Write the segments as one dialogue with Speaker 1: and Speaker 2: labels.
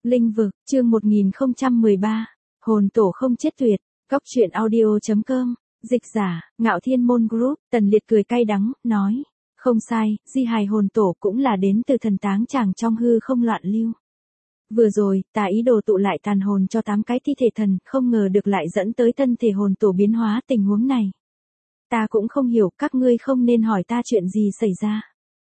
Speaker 1: Linh vực, chương 1013. Hồn tổ không chết tuyệt. Góc truyện audio.com. Dịch giả, Ngạo Thiên Môn Group. Tần Liệt cười cay đắng, nói. Không sai, di hài hồn tổ cũng là đến từ thần táng chàng trong hư không loạn lưu. Vừa rồi, ta ý đồ tụ lại tàn hồn cho 8 cái thi thể thần, không ngờ được lại dẫn tới thân thể hồn tổ biến hóa tình huống này. Ta cũng không hiểu, các ngươi không nên hỏi ta chuyện gì xảy ra.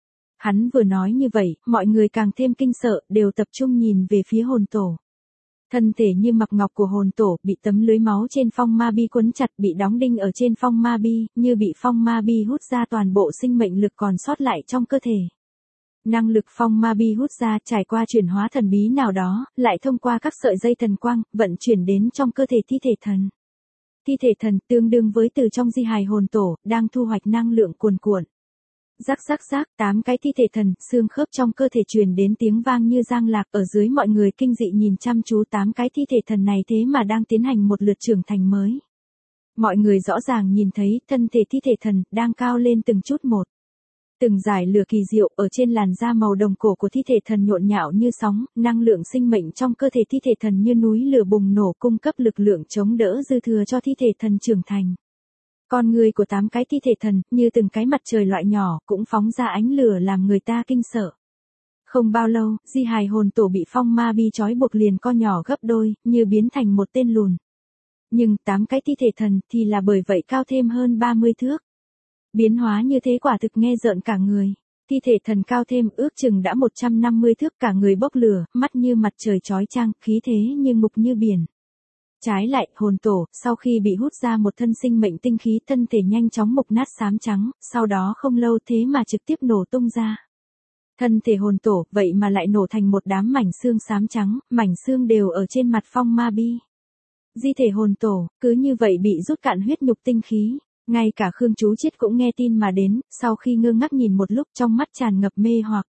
Speaker 1: Hắn vừa nói như vậy, mọi người càng thêm kinh sợ, đều tập trung nhìn về phía hồn tổ. Thân thể như mặc ngọc của hồn tổ, bị tấm lưới máu trên phong ma bi quấn chặt, bị đóng đinh ở trên phong ma bi, như bị phong ma bi hút ra toàn bộ sinh mệnh lực còn sót lại trong cơ thể. Năng lực phong ma bi hút ra trải qua chuyển hóa thần bí nào đó, lại thông qua các sợi dây thần quang, vận chuyển đến trong cơ thể thi thể thần. Thi thể thần tương đương với từ trong di hài hồn tổ, đang thu hoạch năng lượng cuồn cuộn. Rắc rắc rắc, 8 cái thi thể thần, xương khớp trong cơ thể truyền đến tiếng vang như giang lạc, ở dưới mọi người kinh dị nhìn chăm chú 8 cái thi thể thần này thế mà đang tiến hành một lượt trưởng thành mới. Mọi người rõ ràng nhìn thấy thân thể thi thể thần đang cao lên từng chút một. Từng dải lửa kỳ diệu ở trên làn da màu đồng cổ của thi thể thần nhộn nhạo như sóng, năng lượng sinh mệnh trong cơ thể thi thể thần như núi lửa bùng nổ cung cấp lực lượng chống đỡ dư thừa cho thi thể thần trưởng thành. Con người của 8 cái thi thể thần, như từng cái mặt trời loại nhỏ, cũng phóng ra ánh lửa làm người ta kinh sợ. Không bao lâu, di hài hồn tổ bị phong ma bi trói buộc liền co nhỏ gấp đôi, như biến thành một tên lùn. Nhưng 8 cái thi thể thần thì là bởi vậy cao thêm hơn 30 thước. Biến hóa như thế quả thực nghe rợn cả người. Thi thể thần cao thêm ước chừng đã 150 thước, cả người bốc lửa, mắt như mặt trời chói chang, khí thế như ngục như biển. Trái lại, hồn tổ, sau khi bị hút ra một thân sinh mệnh tinh khí, thân thể nhanh chóng mục nát xám trắng, sau đó không lâu thế mà trực tiếp nổ tung ra. Thân thể hồn tổ, vậy mà lại nổ thành một đám mảnh xương xám trắng, mảnh xương đều ở trên mặt phong ma bi. Di thể hồn tổ, cứ như vậy bị rút cạn huyết nhục tinh khí. Ngay cả Khương Chú Chiết cũng nghe tin mà đến, sau khi ngơ ngác nhìn một lúc trong mắt tràn ngập mê hoặc.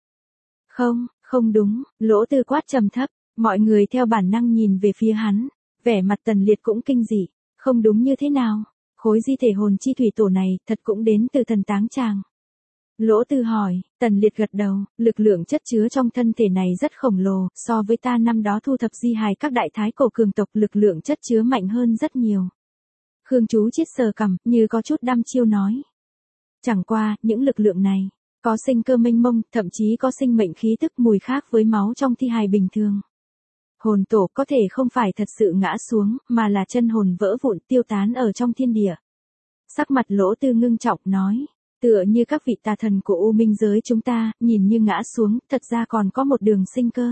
Speaker 1: Không đúng, Lỗ Tư quát trầm thấp, mọi người theo bản năng nhìn về phía hắn. Vẻ mặt Tần Liệt cũng kinh dị, không đúng như thế nào, khối di thể hồn chi thủy tổ này thật cũng đến từ thần táng chàng. Lỗ Tư hỏi, Tần Liệt gật đầu, lực lượng chất chứa trong thân thể này rất khổng lồ, so với ta năm đó thu thập di hài các đại thái cổ cường tộc, lực lượng chất chứa mạnh hơn rất nhiều. Khương Chú Chiết sờ cằm, như có chút đăm chiêu nói. Chẳng qua, những lực lượng này, có sinh cơ mênh mông, thậm chí có sinh mệnh khí tức mùi khác với máu trong thi hài bình thường. Hồn tổ có thể không phải thật sự ngã xuống, mà là chân hồn vỡ vụn tiêu tán ở trong thiên địa. Sắc mặt Lỗ Tư ngưng trọng nói, tựa như các vị tà thần của U Minh giới chúng ta, nhìn như ngã xuống, thật ra còn có một đường sinh cơ.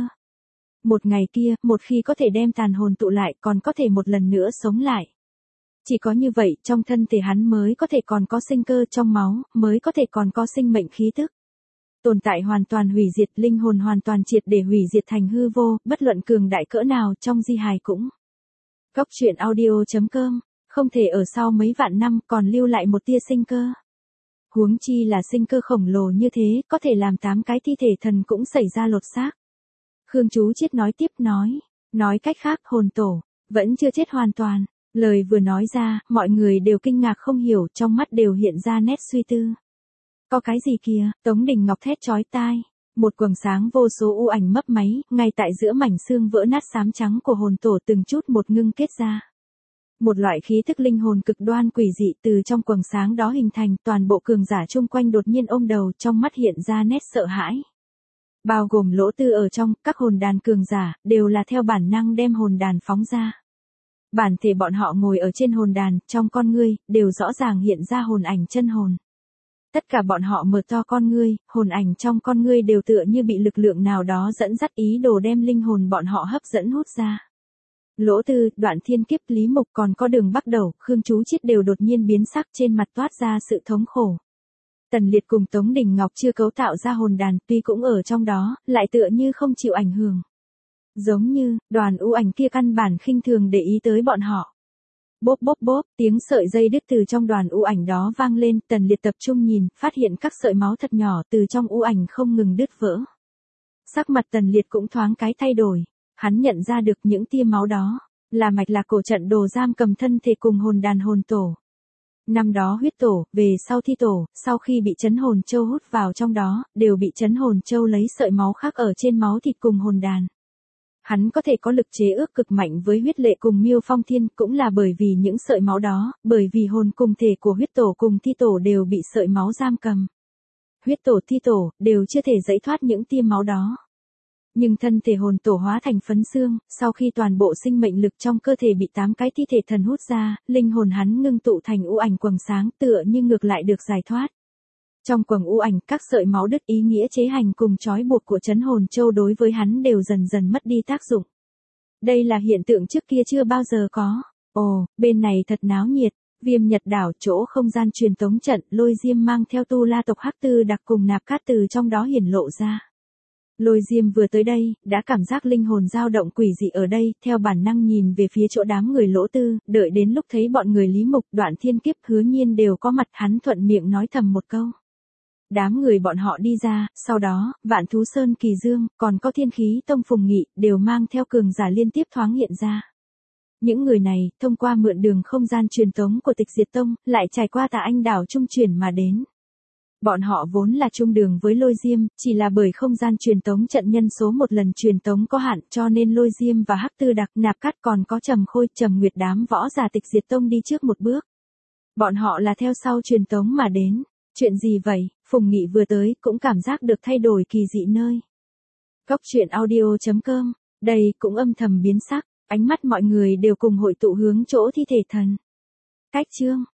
Speaker 1: Một ngày kia, một khi có thể đem tàn hồn tụ lại, còn có thể một lần nữa sống lại. Chỉ có như vậy, trong thân thể hắn mới có thể còn có sinh cơ, trong máu, mới có thể còn có sinh mệnh khí tức. Tồn tại hoàn toàn hủy diệt, linh hồn hoàn toàn triệt để hủy diệt thành hư vô, bất luận cường đại cỡ nào trong di hài cũng. Góc truyện audio.com, không thể ở sau mấy vạn năm còn lưu lại một tia sinh cơ. Huống chi là sinh cơ khổng lồ như thế, có thể làm 8 cái thi thể thần cũng xảy ra lột xác. Khương Chú Chiết nói tiếp nói cách khác hồn tổ, vẫn chưa chết hoàn toàn. Lời vừa nói ra, mọi người đều kinh ngạc không hiểu, trong mắt đều hiện ra nét suy tư. Có cái gì kìa, Tống Đình Ngọc thét chói tai. Một quầng sáng vô số u ảnh mấp máy, ngay tại giữa mảnh xương vỡ nát xám trắng của hồn tổ từng chút một ngưng kết ra. Một loại khí thức linh hồn cực đoan quỷ dị từ trong quầng sáng đó hình thành, toàn bộ cường giả chung quanh đột nhiên ôm đầu, trong mắt hiện ra nét sợ hãi. Bao gồm Lỗ Tư ở trong, các hồn đàn cường giả, đều là theo bản năng đem hồn đàn phóng ra. Bản thể bọn họ ngồi ở trên hồn đàn, trong con ngươi, đều rõ ràng hiện ra hồn ảnh chân hồn. Tất cả bọn họ mở to con ngươi, hồn ảnh trong con ngươi đều tựa như bị lực lượng nào đó dẫn dắt ý đồ đem linh hồn bọn họ hấp dẫn hút ra. Lỗ Tư, Đoạn Thiên Kiếp, Lý Mục còn có Đường Bắc Đầu, Khương Chú Chiết đều đột nhiên biến sắc, trên mặt toát ra sự thống khổ. Tần Liệt cùng Tống Đình Ngọc chưa cấu tạo ra hồn đàn, tuy cũng ở trong đó, lại tựa như không chịu ảnh hưởng. Giống như, đoàn u ảnh kia căn bản khinh thường để ý tới bọn họ. Bốp bốp bốp, tiếng sợi dây đứt từ trong đoàn u ảnh đó vang lên, Tần Liệt tập trung nhìn, phát hiện các sợi máu thật nhỏ từ trong u ảnh không ngừng đứt vỡ. Sắc mặt Tần Liệt cũng thoáng cái thay đổi, hắn nhận ra được những tia máu đó, là mạch lạc cổ trận đồ giam cầm thân thể cùng hồn đàn hồn tổ. Năm đó huyết tổ, về sau thi tổ, sau khi bị chấn hồn châu hút vào trong đó, đều bị chấn hồn châu lấy sợi máu khác ở trên máu thịt cùng hồn đàn. Hắn có thể có lực chế ước cực mạnh với huyết lệ cùng Miêu Phong Thiên cũng là bởi vì những sợi máu đó, bởi vì hồn cùng thể của huyết tổ cùng thi tổ đều bị sợi máu giam cầm. Huyết tổ thi tổ đều chưa thể giải thoát những tia máu đó. Nhưng thân thể hồn tổ hóa thành phấn xương, sau khi toàn bộ sinh mệnh lực trong cơ thể bị 8 cái thi thể thần hút ra, linh hồn hắn ngưng tụ thành u ảnh quầng sáng tựa như ngược lại được giải thoát. Trong quầng u ảnh, các sợi máu đứt ý nghĩa chế hành cùng trói buộc của trấn hồn châu đối với hắn đều dần dần mất đi tác dụng. Đây là hiện tượng trước kia chưa bao giờ có. Ồ, bên này thật náo nhiệt. Viêm Nhật đảo chỗ không gian truyền tống trận, Lôi Diêm mang theo tu la tộc Hắc Tư Đặc cùng Nạp Cát từ trong đó hiển lộ ra. Lôi Diêm vừa tới đây, đã cảm giác linh hồn dao động quỷ dị ở đây, theo bản năng nhìn về phía chỗ đám người Lỗ Tư, đợi đến lúc thấy bọn người Lý Mục, Đoạn Thiên Kiếp, Hứa Nhiên đều có mặt, hắn thuận miệng nói thầm một câu. Đám người bọn họ đi ra, sau đó, Vạn Thú Sơn Kỳ Dương, còn có Thiên Khí Tông Phùng Nghị, đều mang theo cường giả liên tiếp thoáng hiện ra. Những người này, thông qua mượn đường không gian truyền tống của Tịch Diệt Tông, lại trải qua Tà Anh đảo trung chuyển mà đến. Bọn họ vốn là chung đường với Lôi Diêm, chỉ là bởi không gian truyền tống trận nhân số một lần truyền tống có hạn, cho nên Lôi Diêm và Hắc Tư Đặc, Nạp Cát còn có Trầm Khôi, Trầm Nguyệt đám võ giả Tịch Diệt Tông đi trước một bước. Bọn họ là theo sau truyền tống mà đến. Chuyện gì vậy? Phùng Nghị vừa tới, cũng cảm giác được thay đổi kỳ dị nơi. Cốc truyện audio.com, đây cũng âm thầm biến sắc, ánh mắt mọi người đều cùng hội tụ hướng chỗ thi thể thần. Cách chương